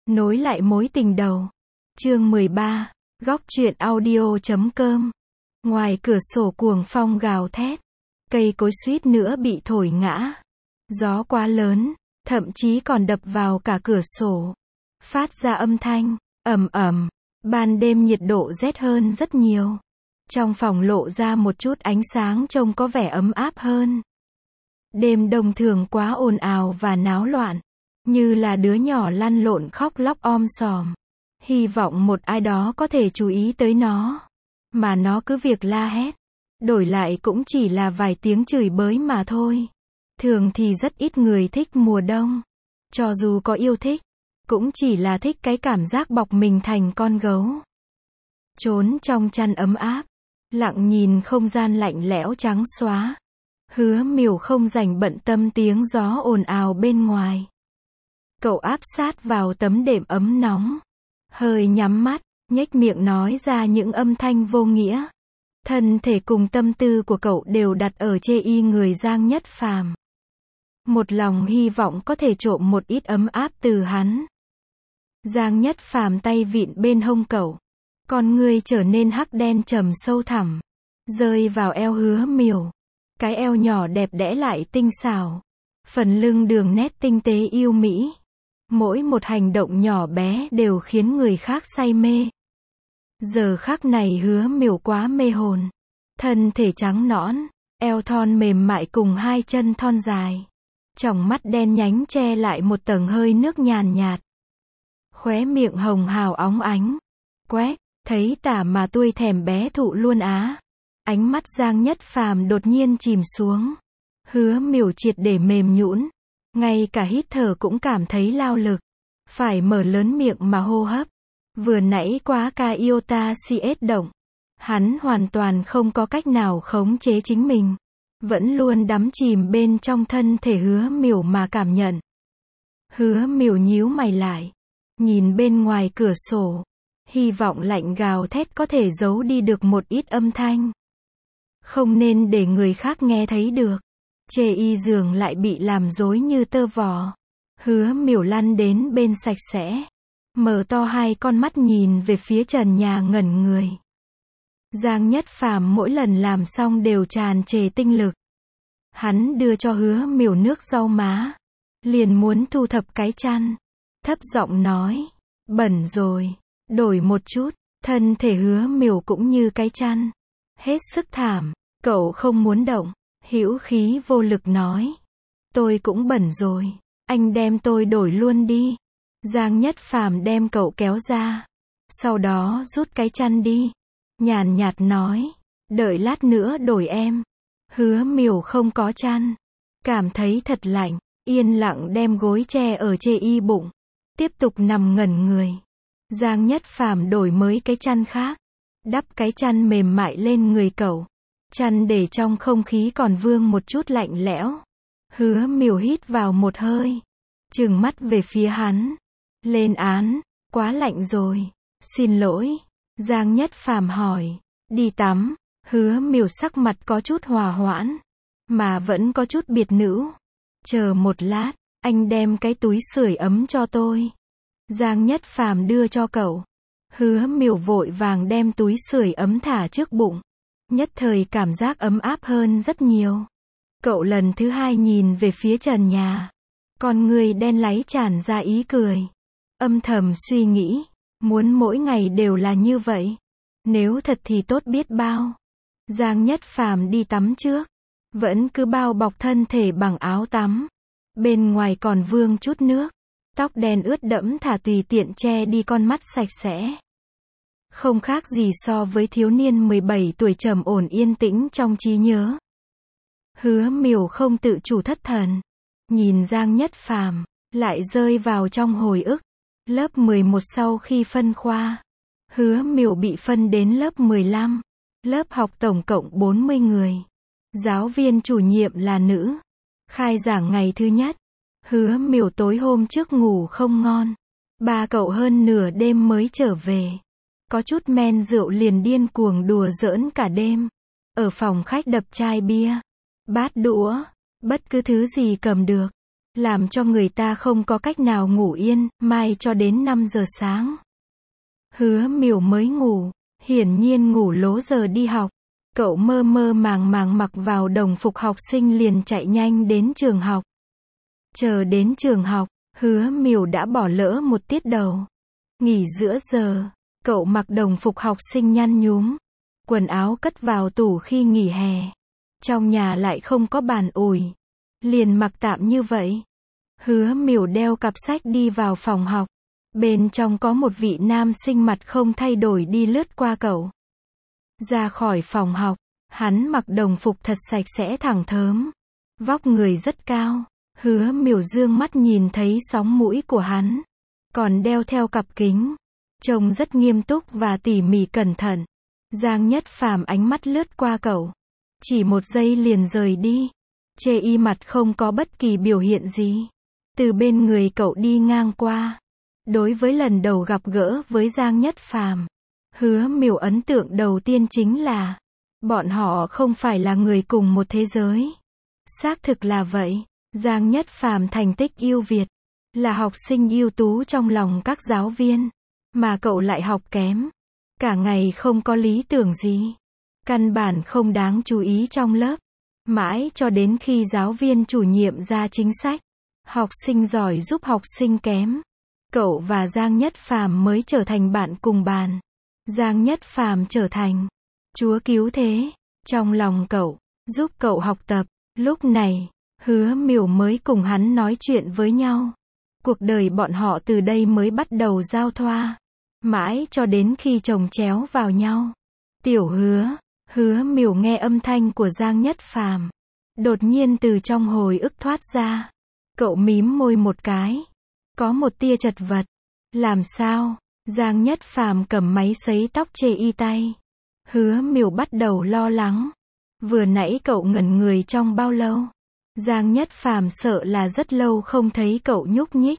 Nối lại mối tình đầu. Chương 13. Góc truyện audio.com. Ngoài cửa sổ cuồng phong gào thét. Cây cối suýt nữa bị thổi ngã. Gió quá lớn, thậm chí còn đập vào cả cửa sổ. Phát ra âm thanh, ầm ầm. Ban đêm nhiệt độ rét hơn rất nhiều. Trong phòng lộ ra một chút ánh sáng trông có vẻ ấm áp hơn. Đêm đông thường quá ồn ào và náo loạn. Như là đứa nhỏ lăn lộn khóc lóc om sòm. Hy vọng một ai đó có thể chú ý tới nó. Mà nó cứ việc la hét. Đổi lại cũng chỉ là vài tiếng chửi bới mà thôi. Thường thì rất ít người thích mùa đông. Cho dù có yêu thích, cũng chỉ là thích cái cảm giác bọc mình thành con gấu. Trốn trong chăn ấm áp. Lặng nhìn không gian lạnh lẽo trắng xóa. Hứa Miểu không rảnh bận tâm tiếng gió ồn ào bên ngoài. Cậu áp sát vào tấm đệm ấm nóng. Hơi nhắm mắt, nhếch miệng nói ra những âm thanh vô nghĩa. Thân thể cùng tâm tư của cậu đều đặt ở chê y người Giang Nhất Phàm. Một lòng hy vọng có thể trộm một ít ấm áp từ hắn. Giang Nhất Phàm tay vịn bên hông cậu. Con người trở nên hắc đen trầm sâu thẳm. Rơi vào eo Hứa Miểu. Cái eo nhỏ đẹp đẽ lại tinh xảo. Phần lưng đường nét tinh tế yêu mỹ. Mỗi một hành động nhỏ bé đều khiến người khác say mê. Giờ khắc này Hứa Miểu quá mê hồn. Thân thể trắng nõn, eo thon mềm mại cùng hai chân thon dài. Tròng mắt đen nhánh che lại một tầng hơi nước nhàn nhạt. Khóe miệng hồng hào óng ánh. Quét, thấy tả mà tôi thèm bé thụ luôn á. Ánh mắt Giang Nhất Phàm đột nhiên chìm xuống. Hứa Miểu triệt để mềm nhũn. Ngay cả hít thở cũng cảm thấy lao lực. Phải mở lớn miệng mà hô hấp. Vừa nãy quá ca yêu ta si ết động. Hắn hoàn toàn không có cách nào khống chế chính mình. Vẫn luôn đắm chìm bên trong thân thể Hứa Miểu mà cảm nhận. Hứa Miểu nhíu mày lại. Nhìn bên ngoài cửa sổ. Hy vọng lạnh gào thét có thể giấu đi được một ít âm thanh. Không nên để người khác nghe thấy được. Chê y giường lại bị làm rối như tơ vò. Hứa Miểu lăn đến bên sạch sẽ. Mở to hai con mắt nhìn về phía trần nhà ngẩn người. Giang Nhất Phàm mỗi lần làm xong đều tràn trề tinh lực. Hắn đưa cho Hứa Miểu nước lau má. Liền muốn thu thập cái chăn. Thấp giọng nói. Bẩn rồi. Đổi một chút. Thân thể Hứa Miểu cũng như cái chăn. Hết sức thảm. Cậu không muốn động. Hữu khí vô lực nói. Tôi cũng bẩn rồi. Anh đem tôi đổi luôn đi. Giang Nhất Phàm đem cậu kéo ra. Sau đó rút cái chăn đi. Nhàn nhạt nói. Đợi lát nữa đổi em. Hứa Miểu không có chăn. Cảm thấy thật lạnh. Yên lặng đem gối che ở chê y bụng. Tiếp tục nằm ngẩn người. Giang Nhất Phàm đổi mới cái chăn khác. Đắp cái chăn mềm mại lên người cậu. Chăn để trong không khí còn vương một chút lạnh lẽo. Hứa Miểu hít vào một hơi. Trừng mắt về phía hắn. Lên án. Quá lạnh rồi. Xin lỗi. Giang Nhất Phàm hỏi. Đi tắm. Hứa Miểu sắc mặt có chút hòa hoãn. Mà vẫn có chút biệt nữ. Chờ một lát. Anh đem cái túi sưởi ấm cho tôi. Giang Nhất Phàm đưa cho cậu. Hứa Miểu vội vàng đem túi sưởi ấm thả trước bụng. Nhất thời cảm giác ấm áp hơn rất nhiều. Cậu lần thứ hai nhìn về phía trần nhà. Con người đen láy tràn ra ý cười. Âm thầm suy nghĩ. Muốn mỗi ngày đều là như vậy. Nếu thật thì tốt biết bao. Giang Nhất Phàm đi tắm trước. Vẫn cứ bao bọc thân thể bằng áo tắm. Bên ngoài còn vương chút nước. Tóc đen ướt đẫm thả tùy tiện che đi con mắt sạch sẽ. Không khác gì so với thiếu niên 17 tuổi trầm ổn yên tĩnh trong trí nhớ. Hứa Miểu không tự chủ thất thần. Nhìn Giang Nhất Phàm, lại rơi vào trong hồi ức. Lớp 11 sau khi phân khoa. Hứa Miểu bị phân đến lớp 15. Lớp học tổng cộng 40 người. Giáo viên chủ nhiệm là nữ. Khai giảng ngày thứ nhất. Hứa Miểu tối hôm trước ngủ không ngon. Ba cậu hơn nửa đêm mới trở về. Có chút men rượu liền điên cuồng đùa giỡn cả đêm. Ở phòng khách đập chai bia, bát đũa, bất cứ thứ gì cầm được. làm cho người ta không có cách nào ngủ yên, mai cho đến 5 giờ sáng. Hứa Miểu mới ngủ, hiển nhiên ngủ lố giờ đi học. Cậu mơ mơ màng màng mặc vào đồng phục học sinh liền chạy nhanh đến trường học. Chờ đến trường học, Hứa Miểu đã bỏ lỡ một tiết đầu. Nghỉ giữa giờ, cậu mặc đồng phục học sinh nhăn nhúm. Quần áo cất vào tủ khi nghỉ hè. Trong nhà lại không có bàn ủi. Liền mặc tạm như vậy. Hứa Miểu đeo cặp sách đi vào phòng học. Bên trong có một vị nam sinh mặt không thay đổi đi lướt qua cậu. Ra khỏi phòng học, hắn mặc đồng phục thật sạch sẽ thẳng thớm. Vóc người rất cao. Hứa Miểu dương mắt nhìn thấy sóng mũi của hắn. Còn đeo theo cặp kính. Trông rất nghiêm túc và tỉ mỉ cẩn thận. Giang Nhất Phàm ánh mắt lướt qua cậu. Chỉ một giây liền rời đi. Chê y mặt không có bất kỳ biểu hiện gì. Từ bên người cậu đi ngang qua. Đối với lần đầu gặp gỡ với Giang Nhất Phàm, Hứa Miểu ấn tượng đầu tiên chính là bọn họ không phải là người cùng một thế giới. Xác thực là vậy. Giang Nhất Phàm thành tích ưu việt, là học sinh ưu tú trong lòng các giáo viên, mà cậu lại học kém, cả ngày không có lý tưởng gì, căn bản không đáng chú ý trong lớp. Mãi cho đến khi giáo viên chủ nhiệm ra chính sách, học sinh giỏi giúp học sinh kém, cậu và Giang Nhất Phàm mới trở thành bạn cùng bàn. Giang Nhất Phàm trở thành chúa cứu thế trong lòng cậu, giúp cậu học tập. Lúc này, Hứa Miểu mới cùng hắn nói chuyện với nhau. Cuộc đời bọn họ từ đây mới bắt đầu giao thoa, mãi cho đến khi chồng chéo vào nhau. Tiểu Hứa, Hứa Miểu nghe âm thanh của Giang Nhất Phàm, đột nhiên từ trong hồi ức thoát ra. Cậu mím môi một cái, có một tia chật vật. Làm sao? Giang Nhất Phàm cầm máy sấy tóc chê y tay. Hứa Miểu bắt đầu lo lắng. Vừa nãy cậu ngẩn người trong bao lâu? Giang Nhất Phàm sợ là rất lâu không thấy cậu nhúc nhích,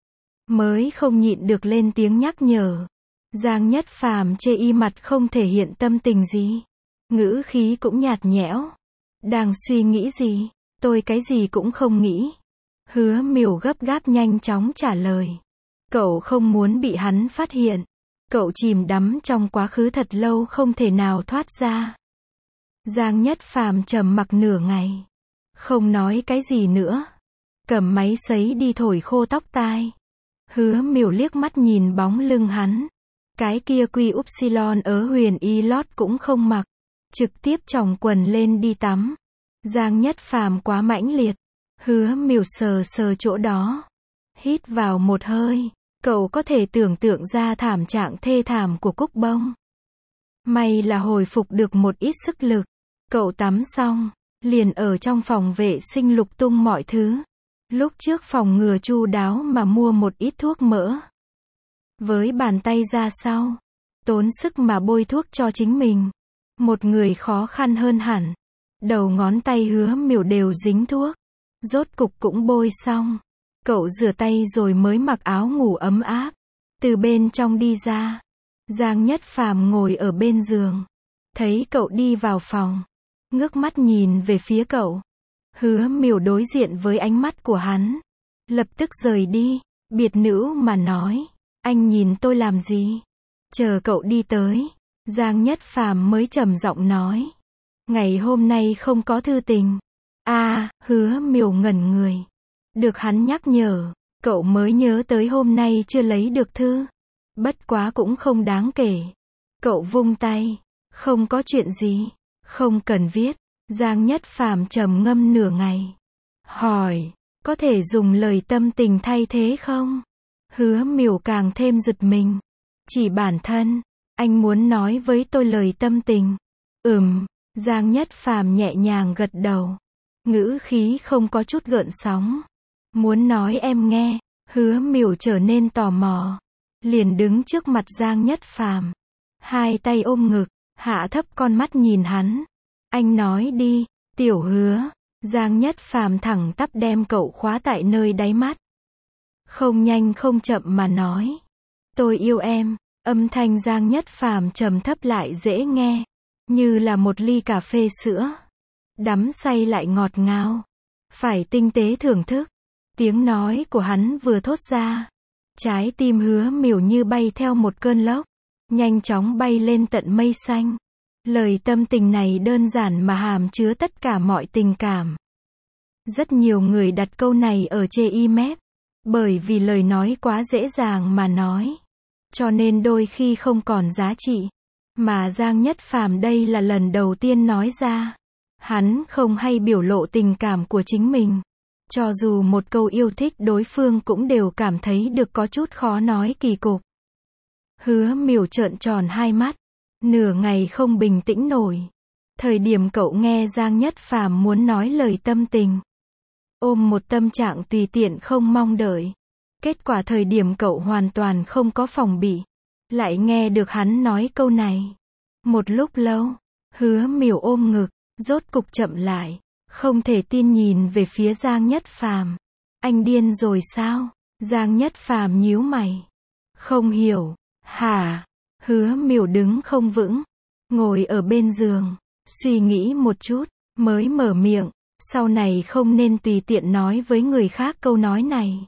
mới không nhịn được lên tiếng nhắc nhở. Giang Nhất Phàm chê y mặt không thể hiện tâm tình gì, ngữ khí cũng nhạt nhẽo. Đang suy nghĩ gì? Tôi cái gì cũng không nghĩ. Hứa Miểu gấp gáp nhanh chóng trả lời. Cậu không muốn bị hắn phát hiện. Cậu chìm đắm trong quá khứ thật lâu không thể nào thoát ra. Giang Nhất Phàm trầm mặc nửa ngày, không nói cái gì nữa, cầm máy sấy đi thổi khô tóc tai. Hứa Miểu liếc mắt nhìn bóng lưng hắn. Cái kia quy upsilon ở Huyền Y lót cũng không mặc, trực tiếp chồng quần lên đi tắm. Giang Nhất Phàm quá mãnh liệt. Hứa Miểu sờ sờ chỗ đó, hít vào một hơi. Cậu có thể tưởng tượng ra thảm trạng thê thảm của Cúc Bông. May là hồi phục được một ít sức lực. Cậu tắm xong, liền ở trong phòng vệ sinh lục tung mọi thứ. Lúc trước phòng ngừa chu đáo mà mua một ít thuốc mỡ. Với bàn tay ra sau, tốn sức mà bôi thuốc cho chính mình. Một người khó khăn hơn hẳn. Đầu ngón tay Hứa Miểu đều dính thuốc. Rốt cục cũng bôi xong. Cậu rửa tay rồi mới mặc áo ngủ ấm áp. Từ bên trong đi ra. Giang Nhất Phàm ngồi ở bên giường. Thấy cậu đi vào phòng, ngước mắt nhìn về phía cậu. Hứa Miểu đối diện với ánh mắt của hắn, lập tức rời đi, biệt nữ mà nói. Anh nhìn tôi làm gì? Chờ cậu đi tới, Giang Nhất Phàm mới trầm giọng nói. Ngày hôm nay không có thư tình. Hứa Miểu ngẩn người. Được hắn nhắc nhở, cậu mới nhớ tới hôm nay chưa lấy được thư. Bất quá cũng không đáng kể. Cậu vung tay. Không có chuyện gì. Không cần viết. Giang Nhất Phàm trầm ngâm nửa ngày. Hỏi, có thể dùng lời tâm tình thay thế không? Hứa Miểu càng thêm giật mình. Chỉ bản thân, anh muốn nói với tôi lời tâm tình. Giang Nhất Phàm nhẹ nhàng gật đầu. Ngữ khí không có chút gợn sóng. Muốn nói em nghe. Hứa Miểu trở nên tò mò. Liền đứng trước mặt Giang Nhất Phàm. Hai tay ôm ngực, hạ thấp con mắt nhìn hắn. Anh nói đi, Tiểu Hứa. Giang Nhất Phàm thẳng tắp đem cậu khóa tại nơi đáy mắt. Không nhanh không chậm mà nói. Tôi yêu em. Âm thanh Giang Nhất Phàm trầm thấp lại dễ nghe. Như là một ly cà phê sữa. Đắm say lại ngọt ngào. Phải tinh tế thưởng thức. Tiếng nói của hắn vừa thốt ra, trái tim Hứa Miểu như bay theo một cơn lốc, nhanh chóng bay lên tận mây xanh. Lời tâm tình này đơn giản mà hàm chứa tất cả mọi tình cảm. Rất nhiều người đặt câu này ở chê email, bởi vì lời nói quá dễ dàng mà nói, cho nên đôi khi không còn giá trị. Mà Giang Nhất Phàm đây là lần đầu tiên nói ra. Hắn không hay biểu lộ tình cảm của chính mình. Cho dù một câu yêu thích đối phương cũng đều cảm thấy được có chút khó nói kỳ cục. Hứa Miểu trợn tròn hai mắt, nửa ngày không bình tĩnh nổi. Thời điểm cậu nghe Giang Nhất Phàm muốn nói lời tâm tình, ôm một tâm trạng tùy tiện không mong đợi. Kết quả thời điểm cậu hoàn toàn không có phòng bị, lại nghe được hắn nói câu này. Một lúc lâu, Hứa Miểu ôm ngực, rốt cục chậm lại, không thể tin nhìn về phía Giang Nhất Phàm. Anh điên rồi sao? Giang Nhất Phàm nhíu mày. Không hiểu. Hả? Hứa Miểu đứng không vững, ngồi ở bên giường, suy nghĩ một chút, mới mở miệng, sau này không nên tùy tiện nói với người khác câu nói này.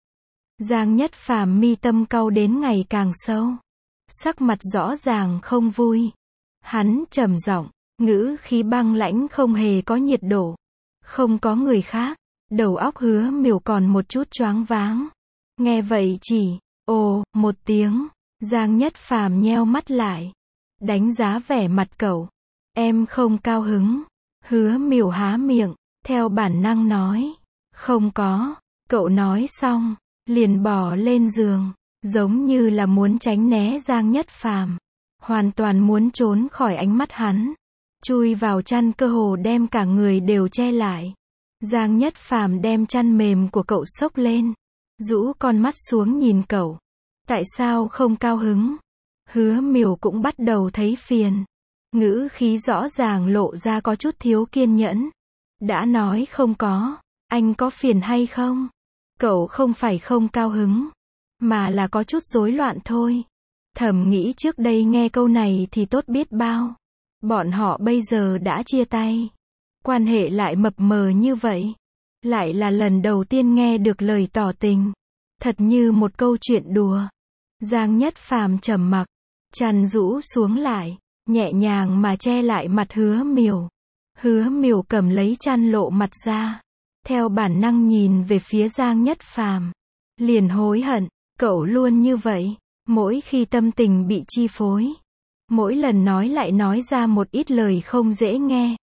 Giang Nhất Phàm mi tâm cau đến ngày càng sâu, sắc mặt rõ ràng không vui. Hắn trầm giọng, ngữ khí băng lãnh không hề có nhiệt độ. Không có người khác, đầu óc Hứa Miểu còn một chút choáng váng. Nghe vậy chỉ, ồ, một tiếng. Giang Nhất Phàm nheo mắt lại, đánh giá vẻ mặt cậu. Em không cao hứng. Hứa Miểu há miệng, theo bản năng nói, không có. Cậu nói xong, liền bò lên giường, giống như là muốn tránh né Giang Nhất Phàm, hoàn toàn muốn trốn khỏi ánh mắt hắn, chui vào chăn cơ hồ đem cả người đều che lại. Giang Nhất Phàm đem chăn mềm của cậu xốc lên, rũ con mắt xuống nhìn cậu. Tại sao không cao hứng? Hứa Miểu cũng bắt đầu thấy phiền. Ngữ khí rõ ràng lộ ra có chút thiếu kiên nhẫn. Đã nói không có, anh có phiền hay không? Cậu không phải không cao hứng, mà là có chút rối loạn thôi. Thầm nghĩ trước đây nghe câu này thì tốt biết bao. Bọn họ bây giờ đã chia tay, quan hệ lại mập mờ như vậy. Lại là lần đầu tiên nghe được lời tỏ tình. Thật như một câu chuyện đùa. Giang Nhất Phàm trầm mặc, chăn rũ xuống lại, nhẹ nhàng mà che lại mặt Hứa Miểu. Hứa Miểu cầm lấy chăn lộ mặt ra, theo bản năng nhìn về phía Giang Nhất Phàm, liền hối hận, cậu luôn như vậy, mỗi khi tâm tình bị chi phối, mỗi lần nói lại nói ra một ít lời không dễ nghe,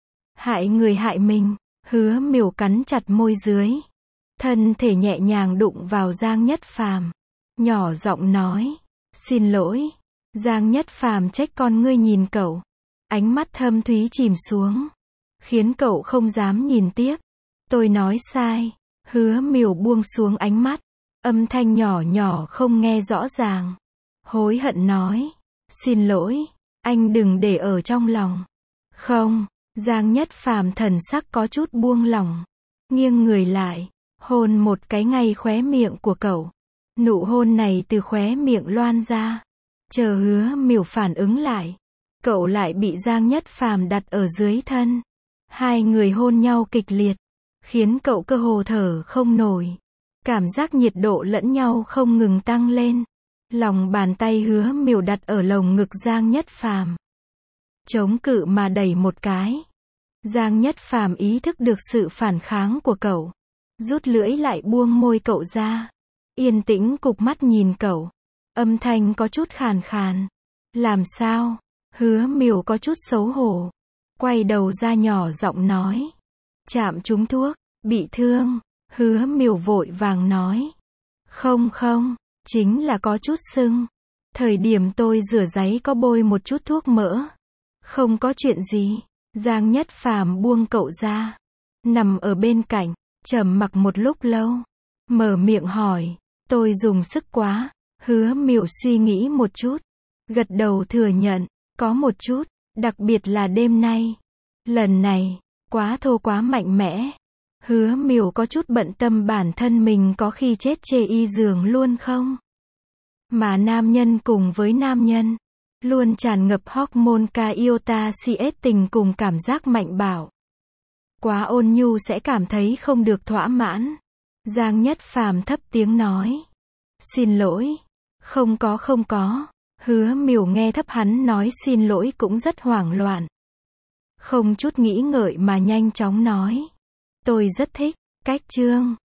hại người hại mình. Hứa Miểu cắn chặt môi dưới, thân thể nhẹ nhàng đụng vào Giang Nhất Phàm, nhỏ giọng nói, xin lỗi. Giang Nhất Phàm trách con ngươi nhìn cậu, ánh mắt thâm thúy chìm xuống, khiến cậu không dám nhìn tiếp. Tôi nói sai. Hứa Miểu buông xuống ánh mắt, âm thanh nhỏ nhỏ không nghe rõ ràng, hối hận nói, xin lỗi, anh đừng để ở trong lòng. Không. Giang Nhất Phàm thần sắc có chút buông lỏng, nghiêng người lại, hôn một cái ngay khóe miệng của cậu. Nụ hôn này từ khóe miệng loan ra. Chờ Hứa Miểu phản ứng lại, cậu lại bị Giang Nhất Phàm đặt ở dưới thân. Hai người hôn nhau kịch liệt, khiến cậu cơ hồ thở không nổi. Cảm giác nhiệt độ lẫn nhau không ngừng tăng lên. Lòng bàn tay Hứa Miểu đặt ở lồng ngực Giang Nhất Phàm, chống cự mà đẩy một cái. Giang Nhất Phàm ý thức được sự phản kháng của cậu, rút lưỡi lại buông môi cậu ra, yên tĩnh cụp mắt nhìn cậu, âm thanh có chút khàn khàn. Làm sao? Hứa Miểu có chút xấu hổ, quay đầu ra nhỏ giọng nói, chạm trúng thuốc, bị thương. Hứa Miểu vội vàng nói, không, chính là có chút sưng. Thời điểm tôi rửa giấy có bôi một chút thuốc mỡ. Không có chuyện gì. Giang Nhất Phàm buông cậu ra, nằm ở bên cạnh, trầm mặc một lúc lâu, mở miệng hỏi, tôi dùng sức quá. Hứa Miểu suy nghĩ một chút, gật đầu thừa nhận, có một chút, đặc biệt là đêm nay. Lần này, quá thô quá mạnh mẽ. Hứa Miểu có chút bận tâm bản thân mình có khi chết chê y giường luôn không? Mà nam nhân cùng với nam nhân, luôn tràn ngập hormone Kaiota-CS tình cùng cảm giác mạnh bạo. Quá ôn nhu sẽ cảm thấy không được thỏa mãn. Giang Nhất Phàm thấp tiếng nói. Xin lỗi. Không có. Hứa Miểu nghe thấp hắn nói xin lỗi cũng rất hoảng loạn. Không chút nghĩ ngợi mà nhanh chóng nói. Tôi rất thích cách Trương